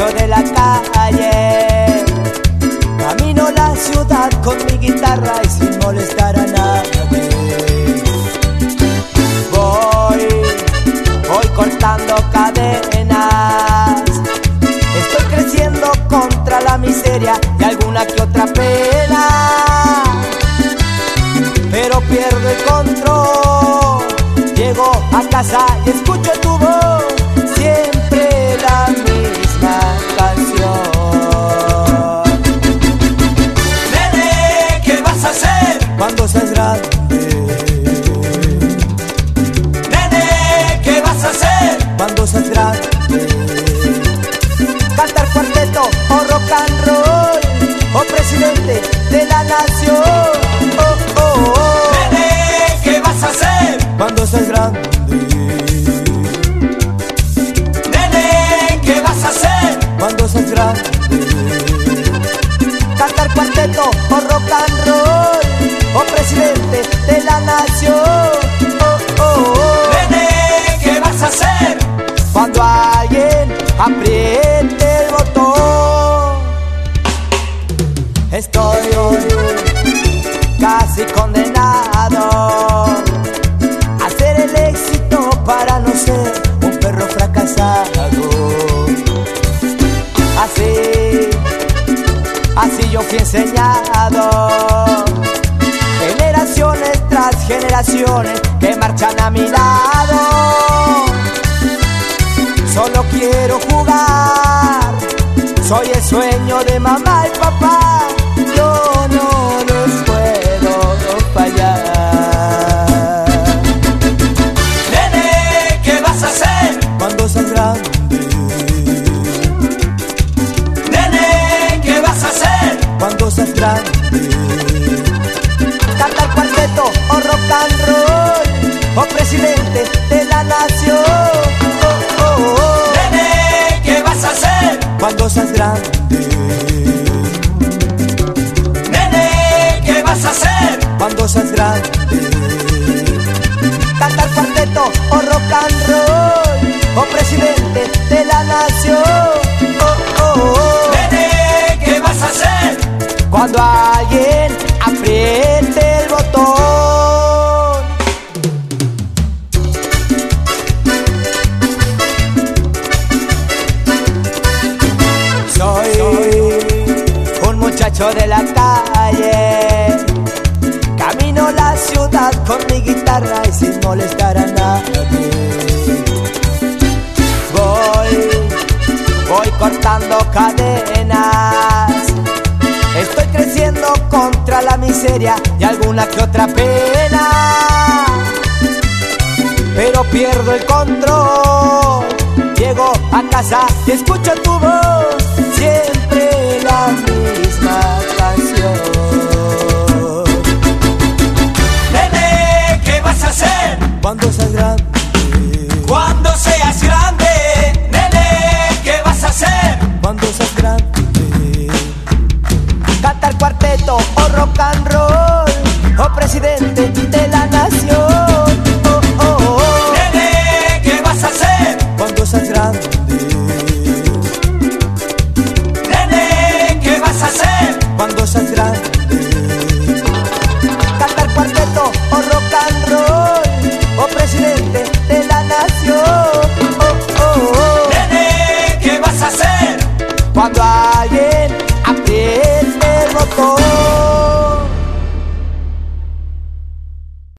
de la calle, camino la ciudad con mi guitarra y sin molestar a nadie. Voy cortando cadenas, estoy creciendo contra la miseria y alguna que otra pena, pero pierdo el control. Llego a casa y escucho tu voz, siempre la misma canción. Nene, ¿qué vas a hacer cuando seas grande? Nene, ¿qué vas a hacer Cuando seas grande, cantar cuarteto o rock and roll, o presidente de la nación. Oh, oh, oh. Nene, ¿qué vas a hacer Cuando seas grande, Nene, ¿qué vas a hacer cuando seas grande, cantar cuarteto o rock and roll, o presidente de la nación. Oh, oh, oh. Nene, ¿qué vas a hacer Cuando alguien apriete el botón, estoy casi condenado a ser el éxito para no ser un perro fracasado. Así yo fui enseñado, generaciones tras generaciones que marchan a mi lado. Solo quiero jugar, soy el sueño de mamá y papá, yo no les puedo fallar. Nene, ¿qué vas a hacer Cuando seas grande, Nene, ¿qué vas a hacer cuando seas grande, cantar cuarteto o rock and roll, o presidente de la nación. Oh, oh, oh. Nene, ¿qué vas a hacer Cuando seas grande, Nene, ¿qué vas a hacer cuando seas grande, cantar cuarteto o rock and roll, o presidente de la nación. Oh, oh, oh. Nene, ¿qué vas a hacer Cuando alguien apriete el botón, soy un muchacho de la calle, camino la ciudad con mi guitarra y sin molestar a nadie. Voy cortando cadenas, estoy creciendo contra la miseria y alguna que otra pena, pero pierdo el control. Llego a casa y escucho tu voz,